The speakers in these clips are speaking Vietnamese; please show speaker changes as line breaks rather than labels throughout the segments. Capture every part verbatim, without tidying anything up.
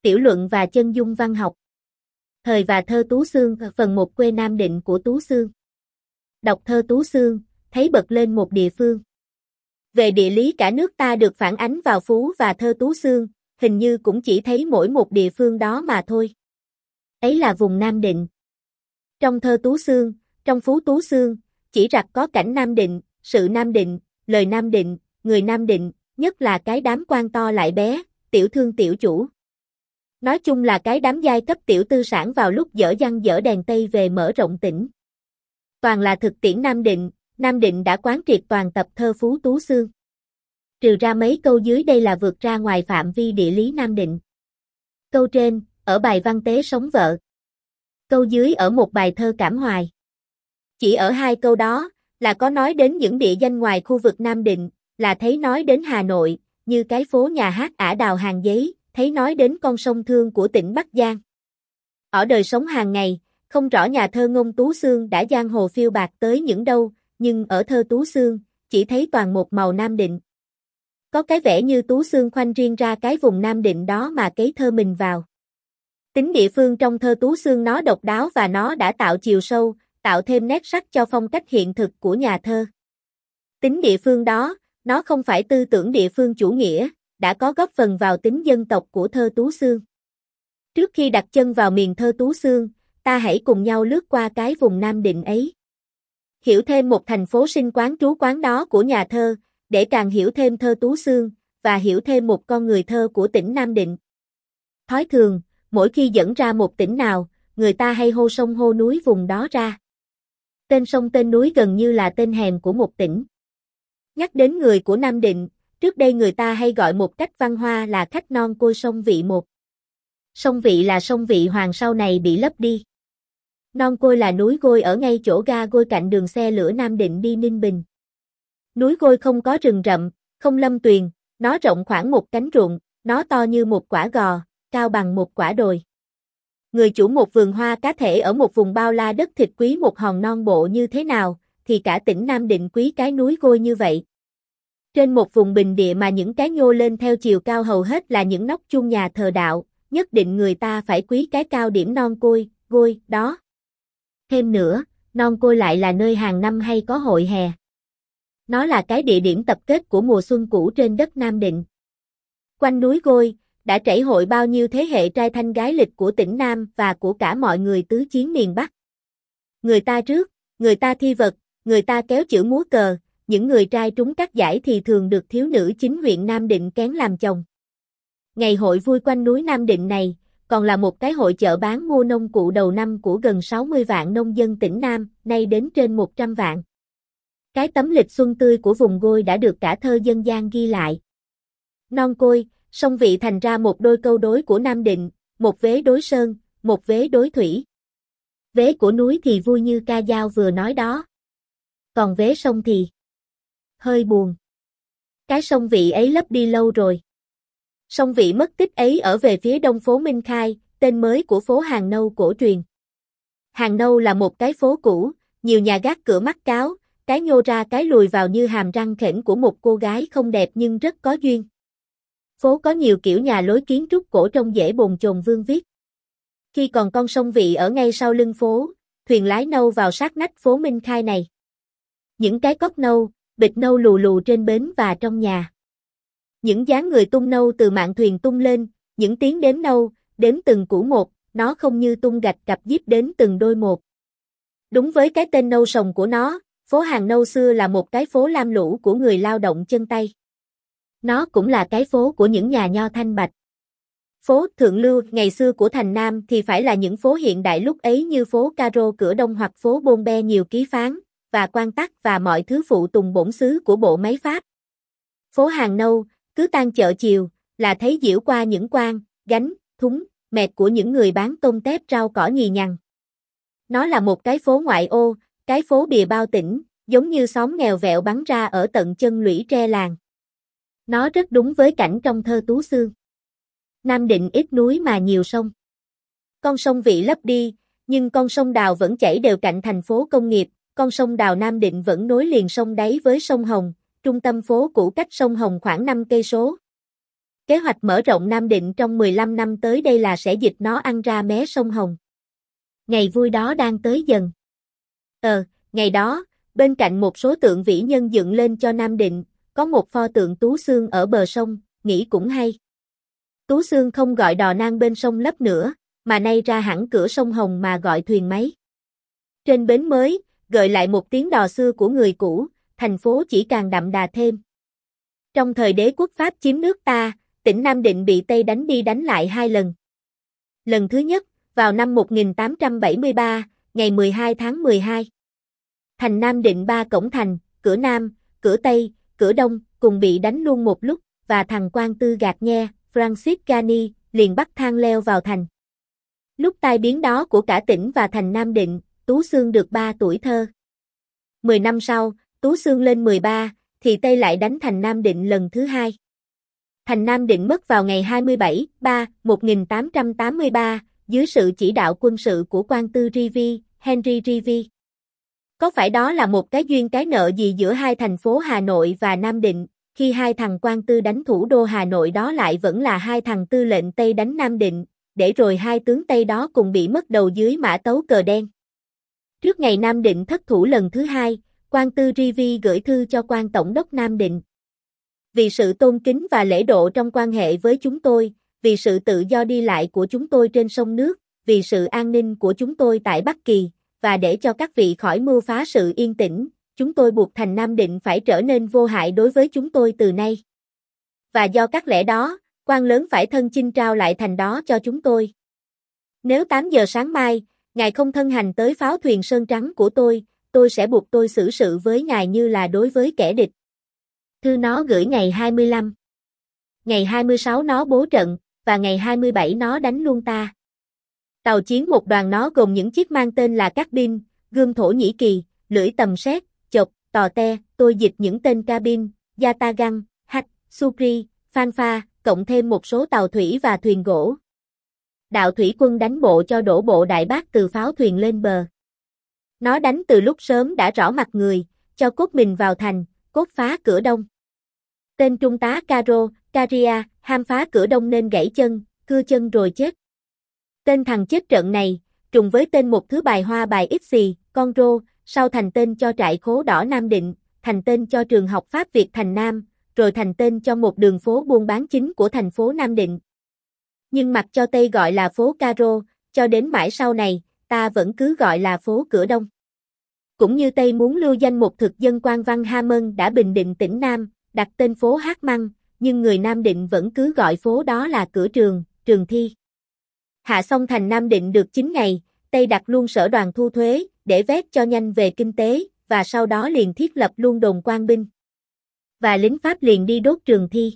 Tiểu luận và chân dung văn học. Thời và thơ Tú Xương, phần một quê Nam Định của Tú Xương. Đọc thơ Tú Xương, thấy bật lên một địa phương. Về địa lý cả nước ta được phản ánh vào Phú và thơ Tú Xương, hình như cũng chỉ thấy mỗi một địa phương đó mà thôi. Ấy là vùng Nam Định. Trong thơ Tú Xương, trong Phú Tú Xương, chỉ rặt có cảnh Nam Định, sự Nam Định, lời Nam Định, người Nam Định, nhất là cái đám quan to lại bé, tiểu thương tiểu chủ. Nói chung là cái đám giai cấp tiểu tư sản vào lúc dở dăng dở đèn Tây về mở rộng tỉnh. Toàn là thực tiễn Nam Định, Nam Định đã quán triệt toàn tập thơ Phú Tú Xương. Trừ ra mấy câu dưới đây là vượt ra ngoài phạm vi địa lý Nam Định. Câu trên, ở bài văn tế sống vợ. Câu dưới ở một bài thơ cảm hoài. Chỉ ở hai câu đó, là có nói đến những địa danh ngoài khu vực Nam Định, là thấy nói đến Hà Nội, như cái phố nhà hát Ả Đào Hàng Giấy, thấy nói đến con sông Thương của tỉnh Bắc Giang. Ở đời sống hàng ngày, không rõ nhà thơ Ngông Tú Xương đã giang hồ phiêu bạt tới những đâu, nhưng ở thơ Tú Xương, chỉ thấy toàn một màu Nam Định. Có cái vẻ như Tú Xương khoanh riêng ra cái vùng Nam Định đó mà cấy thơ mình vào. Tính địa phương trong thơ Tú Xương nó độc đáo và nó đã tạo chiều sâu, tạo thêm nét sắc cho phong cách hiện thực của nhà thơ. Tính địa phương đó, nó không phải tư tưởng địa phương chủ nghĩa, đã có góp phần vào tính dân tộc của thơ Tú Xương. Trước khi đặt chân vào miền thơ Tú Xương, ta hãy cùng nhau lướt qua cái vùng Nam Định ấy. Hiểu thêm một thành phố sinh quán trú quán đó của nhà thơ, để càng hiểu thêm thơ Tú Xương, và hiểu thêm một con người thơ của tỉnh Nam Định. Thói thường, mỗi khi dẫn ra một tỉnh nào, người ta hay hô sông hô núi vùng đó ra. Tên sông tên núi gần như là tên hèm của một tỉnh. Nhắc đến người của Nam Định, trước đây người ta hay gọi một cách văn hoa là khách non côi sông Vị một. Sông Vị là sông Vị Hoàng sau này bị lấp đi. Non Côi là núi Gôi ở ngay chỗ ga Gôi cạnh đường xe lửa Nam Định đi Ninh Bình. Núi Gôi không có rừng rậm, không lâm tuyền, nó rộng khoảng một cánh ruộng, nó to như một quả gò, cao bằng một quả đồi. Người chủ một vườn hoa cá thể ở một vùng bao la đất thịt quý một hòn non bộ như thế nào, thì cả tỉnh Nam Định quý cái núi Gôi như vậy. Trên một vùng bình địa mà những cái nhô lên theo chiều cao hầu hết là những nóc chuông nhà thờ đạo, nhất định người ta phải quý cái cao điểm non Côi, Gôi, đó. Thêm nữa, non Côi lại là nơi hàng năm hay có hội hè. Nó là cái địa điểm tập kết của mùa xuân cũ trên đất Nam Định. Quanh núi Gôi, đã trảy hội bao nhiêu thế hệ trai thanh gái lịch của tỉnh Nam và của cả mọi người tứ chiến miền Bắc. Người ta rước, người ta thi vật, người ta kéo chữ múa cờ, những người trai trúng các giải thì thường được thiếu nữ chính huyện Nam Định kén làm chồng. Ngày hội vui quanh núi Nam Định này, còn là một cái hội chợ bán mua nông cụ đầu năm của gần sáu mươi vạn nông dân tỉnh Nam, nay đến trên một trăm vạn. Cái tấm lịch xuân tươi của vùng Gôi đã được cả thơ dân gian ghi lại. Non Côi, sông Vị thành ra một đôi câu đối của Nam Định, một vế đối sơn, một vế đối thủy. Vế của núi thì vui như ca dao vừa nói đó. Còn vế sông thì hơi buồn. Cái sông Vị ấy lấp đi lâu rồi. Sông Vị mất tích ấy ở về phía đông phố Minh Khai, tên mới của phố Hàng Nâu cổ truyền. Hàng Nâu là một cái phố cũ, nhiều nhà gác cửa mắt cáo, cái nhô ra cái lùi vào như hàm răng khểnh của một cô gái không đẹp nhưng rất có duyên. Phố có nhiều kiểu nhà lối kiến trúc cổ trông dễ bồn chồn vương viết. Khi còn con sông Vị ở ngay sau lưng phố, thuyền lái nâu vào sát nách phố Minh Khai này. Những cái cốc nâu, bịch nâu lù lù trên bến và trong nhà. Những dáng người tung nâu từ mạn thuyền tung lên, những tiếng đếm nâu, đếm từng củ một, nó không như tung gạch cặp díp đến từng đôi một. Đúng với cái tên nâu sồng của nó, phố Hàng Nâu xưa là một cái phố lam lũ của người lao động chân tay. Nó cũng là cái phố của những nhà nho thanh bạch. Phố Thượng Lưu ngày xưa của thành Nam thì phải là những phố hiện đại lúc ấy như phố Caro Cửa Đông hoặc phố Bôn Be nhiều ký phán, và quan tắc và mọi thứ phụ tùng bổn xứ của bộ máy Pháp. Phố Hàng Nâu, cứ tan chợ chiều, là thấy diễu qua những quan, gánh, thúng, mẹt của những người bán tôm tép rau cỏ nhì nhằng. Nó là một cái phố ngoại ô, cái phố bìa bao tỉnh, giống như xóm nghèo vẹo bắn ra ở tận chân lũy tre làng. Nó rất đúng với cảnh trong thơ Tú Xương. Nam Định ít núi mà nhiều sông. Con sông Vị lấp đi, nhưng con sông Đào vẫn chảy đều cạnh thành phố công nghiệp, con sông Đào Nam Định vẫn nối liền sông đáy với sông Hồng, trung tâm phố cũ cách sông Hồng khoảng năm cây số. Kế hoạch mở rộng Nam Định trong mười lăm năm tới đây là sẽ dịch nó ăn ra mé sông Hồng. Ngày vui đó đang tới dần. Ờ, ngày đó, bên cạnh một số tượng vĩ nhân dựng lên cho Nam Định, có một pho tượng Tú Xương ở bờ sông, nghĩ cũng hay. Tú Xương không gọi đò nang bên sông Lấp nữa, mà nay ra hẳn cửa sông Hồng mà gọi thuyền máy. Trên bến mới, gợi lại một tiếng đò xưa của người cũ, thành phố chỉ càng đậm đà thêm. Trong thời đế quốc Pháp chiếm nước ta, tỉnh Nam Định bị Tây đánh đi đánh lại hai lần. Lần thứ nhất, vào năm một nghìn tám trăm bảy mươi ba, ngày mười hai tháng mười hai. Thành Nam Định ba cổng thành, cửa Nam, cửa Tây, cửa Đông, cùng bị đánh luôn một lúc, và thằng quan tư gạt nghe, Francis Gani, liền bắt thang leo vào thành. Lúc tai biến đó của cả tỉnh và thành Nam Định, Tú Xương được ba tuổi thơ. Mười năm sau, Tú Xương lên mười ba, thì Tây lại đánh thành Nam Định lần thứ hai. Thành Nam Định mất vào ngày hai mươi bảy tháng ba, một nghìn tám trăm tám mươi ba, dưới sự chỉ đạo quân sự của quan tư Rivi, Henry Rivi. Có phải đó là một cái duyên cái nợ gì giữa hai thành phố Hà Nội và Nam Định, khi hai thằng quan tư đánh thủ đô Hà Nội đó lại vẫn là hai thằng tư lệnh Tây đánh Nam Định, để rồi hai tướng Tây đó cùng bị mất đầu dưới mã tấu cờ đen. Trước ngày Nam Định thất thủ lần thứ hai, quan tư Rivi gửi thư cho quan tổng đốc Nam Định. Vì sự tôn kính và lễ độ trong quan hệ với chúng tôi, vì sự tự do đi lại của chúng tôi trên sông nước, vì sự an ninh của chúng tôi tại Bắc Kỳ, và để cho các vị khỏi mưu phá sự yên tĩnh, chúng tôi buộc thành Nam Định phải trở nên vô hại đối với chúng tôi từ nay. Và do các lẽ đó, quan lớn phải thân chinh trao lại thành đó cho chúng tôi. Nếu tám giờ sáng mai, ngài không thân hành tới pháo thuyền sơn trắng của tôi, tôi sẽ buộc tôi xử sự với ngài như là đối với kẻ địch. Thư nó gửi ngày hai mươi lăm. Ngày hai mươi sáu nó bố trận, và ngày hai mươi bảy nó đánh luôn ta. Tàu chiến một đoàn nó gồm những chiếc mang tên là Cabin, gươm Thổ Nhĩ Kỳ, lưỡi tầm sét, chộp, tò te, tôi dịch những tên Cabin, Yatagan, Hach, Sukri, Phanpha, cộng thêm một số tàu thủy và thuyền gỗ. Đạo thủy quân đánh bộ cho đổ bộ Đại Bác từ pháo thuyền lên bờ. Nó đánh từ lúc sớm đã rõ mặt người, cho cốt mình vào thành, cốt phá cửa đông. Tên trung tá Caro, Caria, ham phá cửa đông nên gãy chân, cưa chân rồi chết. Tên thằng chết trận này, trùng với tên một thứ bài hoa bài ít xì, con rô, sau thành tên cho trại khố đỏ Nam Định, thành tên cho trường học Pháp Việt thành Nam, rồi thành tên cho một đường phố buôn bán chính của thành phố Nam Định. Nhưng mặc cho Tây gọi là phố Caro, cho đến mãi sau này, ta vẫn cứ gọi là phố Cửa Đông. Cũng như Tây muốn lưu danh một thực dân quan văn Hammond đã bình định tỉnh Nam, đặt tên phố Hát Măng, nhưng người Nam Định vẫn cứ gọi phố đó là Cửa Trường, Trường Thi. Hạ xong thành Nam Định được chín ngày, Tây đặt luôn sở đoàn thu thuế, để vét cho nhanh về kinh tế, và sau đó liền thiết lập luôn đồn quan binh. Và lính Pháp liền đi đốt Trường Thi.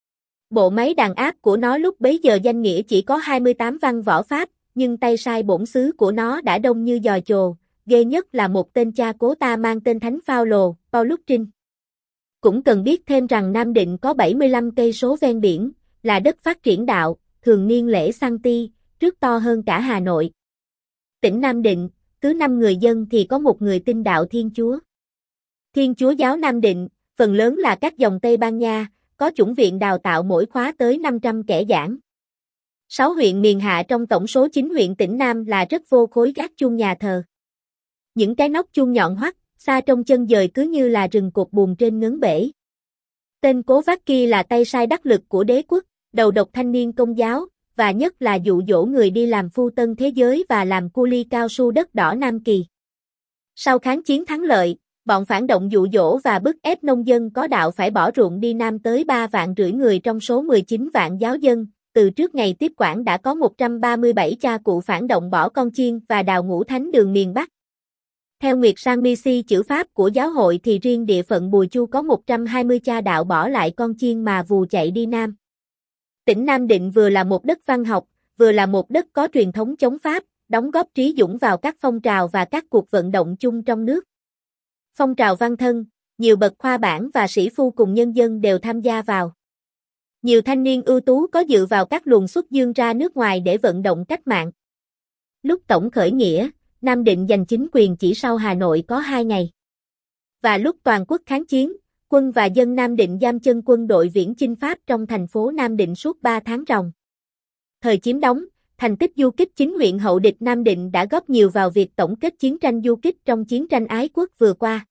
Bộ máy đàn áp của nó lúc bấy giờ danh nghĩa chỉ có hai mươi tám văn võ Pháp, nhưng tay sai bổn xứ của nó đã đông như giò chồ, ghê nhất là một tên cha cố ta mang tên Thánh Phaolô, Paulus Trinh. Cũng cần biết thêm rằng Nam Định có bảy mươi lăm cây số ven biển, là đất phát triển đạo, thường niên lễ Sang Ti, trước to hơn cả Hà Nội. Tỉnh Nam Định, cứ năm người dân thì có một người tin đạo Thiên Chúa. Thiên Chúa giáo Nam Định, phần lớn là các dòng Tây Ban Nha, có chủng viện đào tạo mỗi khóa tới năm trăm kẻ giảng. Sáu huyện miền hạ trong tổng số chín huyện tỉnh Nam là rất vô khối gác chuông nhà thờ. Những cái nóc chuông nhọn hoắt, xa trong chân dời cứ như là rừng cột buồm trên ngấn bể. Tên Cố Vác Ki là tay sai đắc lực của đế quốc, đầu độc thanh niên công giáo, và nhất là dụ dỗ người đi làm phu tân thế giới và làm cu li cao su đất đỏ Nam Kỳ. Sau kháng chiến thắng lợi, bọn phản động dụ dỗ và bức ép nông dân có đạo phải bỏ ruộng đi Nam tới ba vạn rưỡi người trong số mười chín vạn giáo dân. Từ trước ngày tiếp quản đã có một trăm ba mươi bảy cha cụ phản động bỏ con chiên và đào ngũ thánh đường miền Bắc. Theo Nguyệt Sang Mi Si chữ Pháp của giáo hội thì riêng địa phận Bùi Chu có một trăm hai mươi cha đạo bỏ lại con chiên mà vù chạy đi Nam. Tỉnh Nam Định vừa là một đất văn học, vừa là một đất có truyền thống chống Pháp, đóng góp trí dũng vào các phong trào và các cuộc vận động chung trong nước. Phong trào văn thân, nhiều bậc khoa bảng và sĩ phu cùng nhân dân đều tham gia vào. Nhiều thanh niên ưu tú có dự vào các luồng xuất dương ra nước ngoài để vận động cách mạng. Lúc tổng khởi nghĩa, Nam Định giành chính quyền chỉ sau Hà Nội có hai ngày. Và lúc toàn quốc kháng chiến, quân và dân Nam Định giam chân quân đội viễn chinh Pháp trong thành phố Nam Định suốt ba tháng ròng. Thời chiếm đóng, thành tích du kích chính huyện hậu địch Nam Định đã góp nhiều vào việc tổng kết chiến tranh du kích trong chiến tranh ái quốc vừa qua.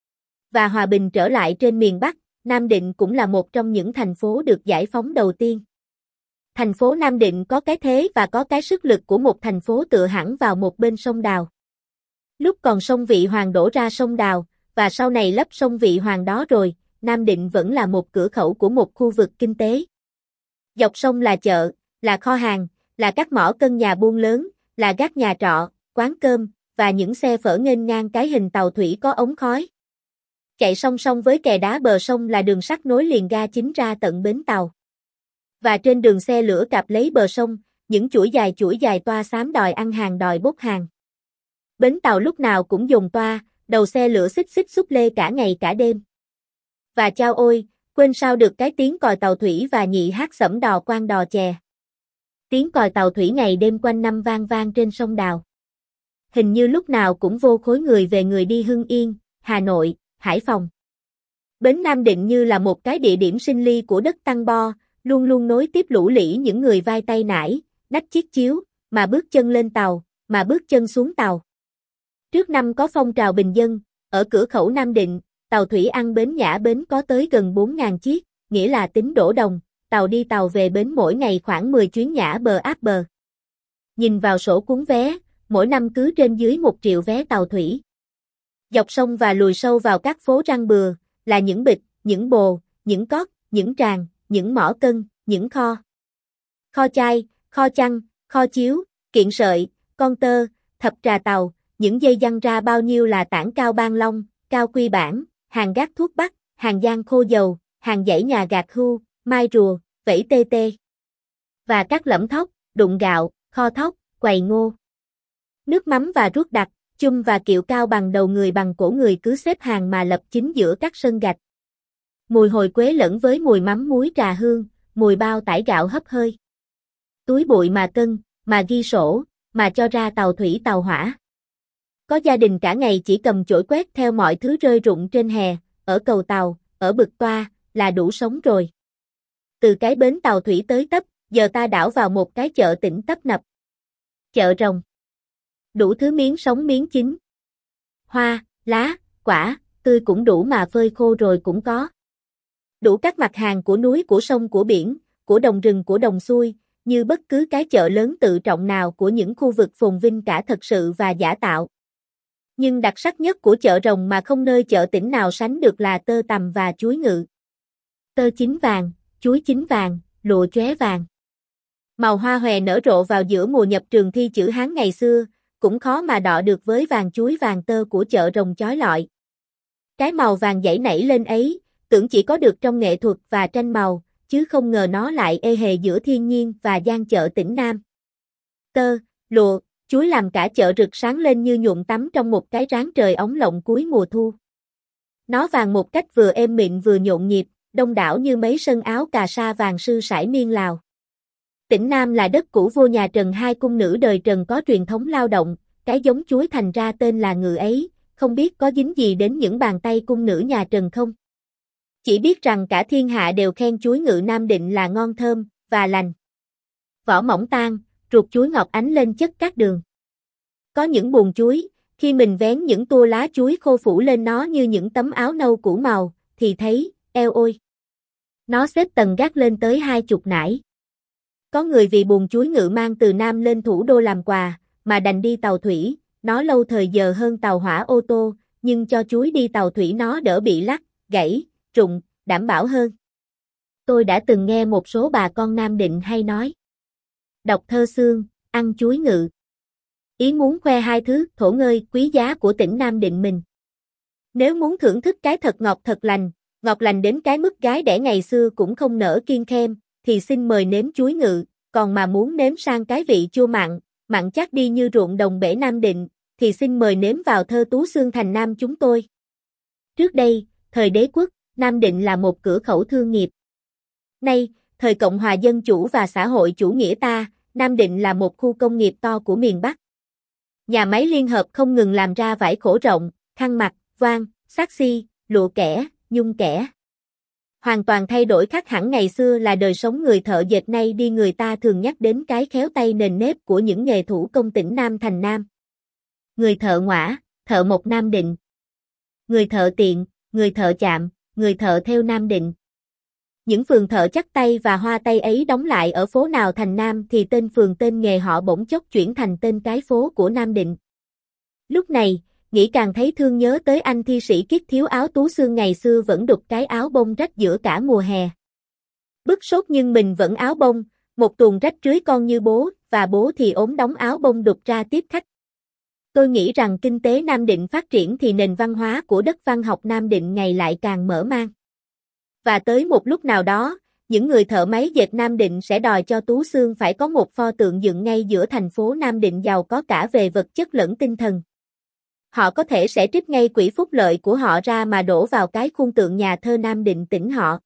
Và hòa bình trở lại trên miền Bắc, Nam Định cũng là một trong những thành phố được giải phóng đầu tiên. Thành phố Nam Định có cái thế và có cái sức lực của một thành phố tựa hẳn vào một bên sông Đào. Lúc còn sông Vị Hoàng đổ ra sông Đào, và sau này lấp sông Vị Hoàng đó rồi, Nam Định vẫn là một cửa khẩu của một khu vực kinh tế. Dọc sông là chợ, là kho hàng, là các mỏ cân nhà buôn lớn, là gác nhà trọ, quán cơm, và những xe phở nghênh ngang cái hình tàu thủy có ống khói. Chạy song song với kè đá bờ sông là đường sắt nối liền ga chính ra tận bến tàu. Và trên đường xe lửa cạp lấy bờ sông, những chuỗi dài chuỗi dài toa xám đòi ăn hàng đòi bốc hàng. Bến tàu lúc nào cũng dồn toa, đầu xe lửa xích xích xúc lê cả ngày cả đêm. Và chao ôi, quên sao được cái tiếng còi tàu thủy và nhị hát xẩm đò quan đò chè. Tiếng còi tàu thủy ngày đêm quanh năm vang vang trên sông Đào. Hình như lúc nào cũng vô khối người về người đi Hưng Yên, Hà Nội, Hải Phòng. Bến Nam Định như là một cái địa điểm sinh ly của đất Tăng Bo, luôn luôn nối tiếp lũ lĩ những người vai tay nải, nách chiếc chiếu, mà bước chân lên tàu, mà bước chân xuống tàu. Trước năm có phong trào bình dân, ở cửa khẩu Nam Định, tàu thủy ăn bến nhã bến có tới gần bốn nghìn chiếc, nghĩa là tính đổ đồng, tàu đi tàu về bến mỗi ngày khoảng mười chuyến nhã bờ áp bờ. Nhìn vào sổ cuốn vé, mỗi năm cứ trên dưới một triệu vé tàu thủy. Dọc sông và lùi sâu vào các phố răng bừa, là những bịch, những bồ, những cót, những tràng, những mỏ cân, những kho. Kho chai, kho chăn, kho chiếu, kiện sợi, con tơ, thập trà tàu, những dây giăng ra bao nhiêu là tảng cao ban long, cao quy bản, hàng gác thuốc bắc, hàng giang khô dầu, hàng dãy nhà gạt hưu, mai rùa, vẫy tê tê. Và các lẫm thóc, đụng gạo, kho thóc, quầy ngô. Nước mắm và ruốc đặc, chum và kiệu cao bằng đầu người bằng cổ người cứ xếp hàng mà lập chính giữa các sân gạch. Mùi hồi quế lẫn với mùi mắm muối trà hương, mùi bao tải gạo hấp hơi. Túi bụi mà cân, mà ghi sổ, mà cho ra tàu thủy tàu hỏa. Có gia đình cả ngày chỉ cầm chổi quét theo mọi thứ rơi rụng trên hè, ở cầu tàu, ở bực toa, là đủ sống rồi. Từ cái bến tàu thủy tới tấp, giờ ta đảo vào một cái chợ tỉnh tấp nập. Chợ rồng. Đủ thứ miếng sống miếng chín. Hoa, lá, quả, tươi cũng đủ mà phơi khô rồi cũng có. Đủ các mặt hàng của núi của sông của biển, của đồng rừng của đồng xuôi, như bất cứ cái chợ lớn tự trọng nào của những khu vực phồn vinh cả thật sự và giả tạo. Nhưng đặc sắc nhất của chợ rồng mà không nơi chợ tỉnh nào sánh được là tơ tằm và chuối ngự. Tơ chín vàng, chuối chín vàng, lụa chóe vàng. Màu hoa hòe nở rộ vào giữa mùa nhập trường thi chữ Hán ngày xưa, cũng khó mà đọ được với vàng chuối vàng tơ của chợ rồng chói lọi. Cái màu vàng dãy nảy lên ấy, tưởng chỉ có được trong nghệ thuật và tranh màu, chứ không ngờ nó lại ê hề giữa thiên nhiên và gian chợ tỉnh Nam. Tơ, lụa, chuối làm cả chợ rực sáng lên như nhuộm tắm trong một cái ráng trời ống lộng cuối mùa thu. Nó vàng một cách vừa êm mịn vừa nhộn nhịp, đông đảo như mấy sân áo cà sa vàng sư sải miên Lào. Tỉnh Nam là đất cũ vua nhà Trần hai cung nữ đời Trần có truyền thống lao động, cái giống chuối thành ra tên là ngự ấy, không biết có dính gì đến những bàn tay cung nữ nhà Trần không? Chỉ biết rằng cả thiên hạ đều khen chuối ngự Nam Định là ngon thơm, và lành. Vỏ mỏng tan, ruột chuối ngọt ánh lên chất cát đường. Có những buồng chuối, khi mình vén những tua lá chuối khô phủ lên nó như những tấm áo nâu cũ màu, thì thấy, eo ôi. Nó xếp tầng gác lên tới hai chục nải. Có người vì buồng chuối ngự mang từ Nam lên thủ đô làm quà, mà đành đi tàu thủy, nó lâu thời giờ hơn tàu hỏa ô tô, nhưng cho chuối đi tàu thủy nó đỡ bị lắc, gãy, rụng, đảm bảo hơn. Tôi đã từng nghe một số bà con Nam Định hay nói. Đọc thơ xương, ăn chuối ngự. Ý muốn khoe hai thứ thổ ngơi quý giá của tỉnh Nam Định mình. Nếu muốn thưởng thức cái thật ngọt thật lành, ngọt lành đến cái mức gái đẻ ngày xưa cũng không nỡ kiêng khem, thì xin mời nếm chuối ngự, còn mà muốn nếm sang cái vị chua mặn, mặn chắc đi như ruộng đồng bể Nam Định, thì xin mời nếm vào thơ Tú Xương thành Nam chúng tôi. Trước đây, thời đế quốc, Nam Định là một cửa khẩu thương nghiệp. Nay, thời Cộng hòa Dân chủ và xã hội chủ nghĩa ta, Nam Định là một khu công nghiệp to của miền Bắc. Nhà máy liên hợp không ngừng làm ra vải khổ rộng, khăn mặt, voan, saxi, lụa kẻ, nhung kẻ. Hoàn toàn thay đổi khác hẳn ngày xưa là đời sống người thợ dệt, nay đi người ta thường nhắc đến cái khéo tay nền nếp của những nghề thủ công tỉnh Nam thành Nam. Người thợ ngõa, thợ mộc Nam Định. Người thợ tiện, người thợ chạm, người thợ thêu Nam Định. Những phường thợ chắc tay và hoa tay ấy đóng lại ở phố nào thành Nam thì tên phường tên nghề họ bỗng chốc chuyển thành tên cái phố của Nam Định. Lúc này, nghĩ càng thấy thương nhớ tới anh thi sĩ Kiết thiếu áo Tú Xương ngày xưa vẫn đục cái áo bông rách giữa cả mùa hè. Bức sốt nhưng mình vẫn áo bông, một tuồng rách rưới con như bố, và bố thì ốm đóng áo bông đục ra tiếp khách. Tôi nghĩ rằng kinh tế Nam Định phát triển thì nền văn hóa của đất văn học Nam Định ngày lại càng mở mang. Và tới một lúc nào đó, những người thợ máy dệt Nam Định sẽ đòi cho Tú Xương phải có một pho tượng dựng ngay giữa thành phố Nam Định giàu có cả về vật chất lẫn tinh thần. Họ có thể sẽ trích ngay quỹ phúc lợi của họ ra mà đổ vào cái khuôn tượng nhà thơ Nam Định tỉnh họ.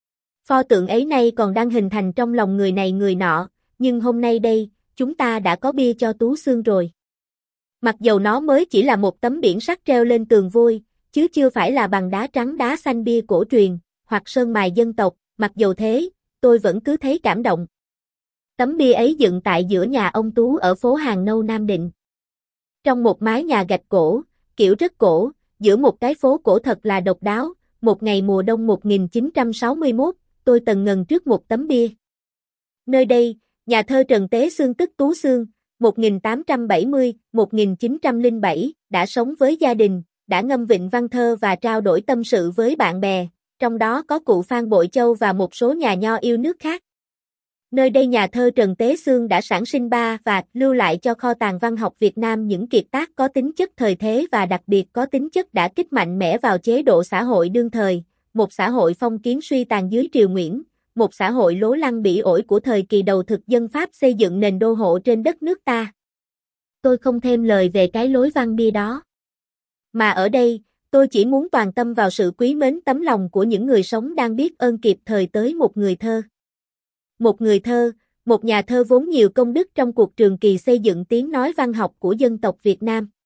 Pho tượng ấy nay còn đang hình thành trong lòng người này người nọ, nhưng hôm nay đây, chúng ta đã có bia cho Tú Xương rồi. Mặc dầu nó mới chỉ là một tấm biển sắt treo lên tường vôi, chứ chưa phải là bằng đá trắng đá xanh bia cổ truyền, hoặc sơn mài dân tộc, mặc dầu thế, tôi vẫn cứ thấy cảm động. Tấm bia ấy dựng tại giữa nhà ông Tú ở phố Hàng Nâu Nam Định. Trong một mái nhà gạch cổ, kiểu rất cổ, giữa một cái phố cổ thật là độc đáo, một ngày mùa đông một nghìn chín trăm sáu mươi mốt, tôi tần ngần trước một tấm bia. Nơi đây, nhà thơ Trần Tế Xương tức Tú Xương, một nghìn tám trăm bảy mươi đến một nghìn chín trăm lẻ bảy, đã sống với gia đình, đã ngâm vịnh văn thơ và trao đổi tâm sự với bạn bè, trong đó có cụ Phan Bội Châu và một số nhà nho yêu nước khác. Nơi đây nhà thơ Trần Tế Xương đã sản sinh ba và lưu lại cho kho tàng văn học Việt Nam những kiệt tác có tính chất thời thế và đặc biệt có tính chất đả kích mạnh mẽ vào chế độ xã hội đương thời, một xã hội phong kiến suy tàn dưới triều Nguyễn, một xã hội lố lăng bỉ ổi của thời kỳ đầu thực dân Pháp xây dựng nền đô hộ trên đất nước ta. Tôi không thêm lời về cái lối văn bia đó. Mà ở đây, tôi chỉ muốn toàn tâm vào sự quý mến tấm lòng của những người sống đang biết ơn kịp thời tới một người thơ. Một người thơ, một nhà thơ vốn nhiều công đức trong cuộc trường kỳ xây dựng tiếng nói văn học của dân tộc Việt Nam.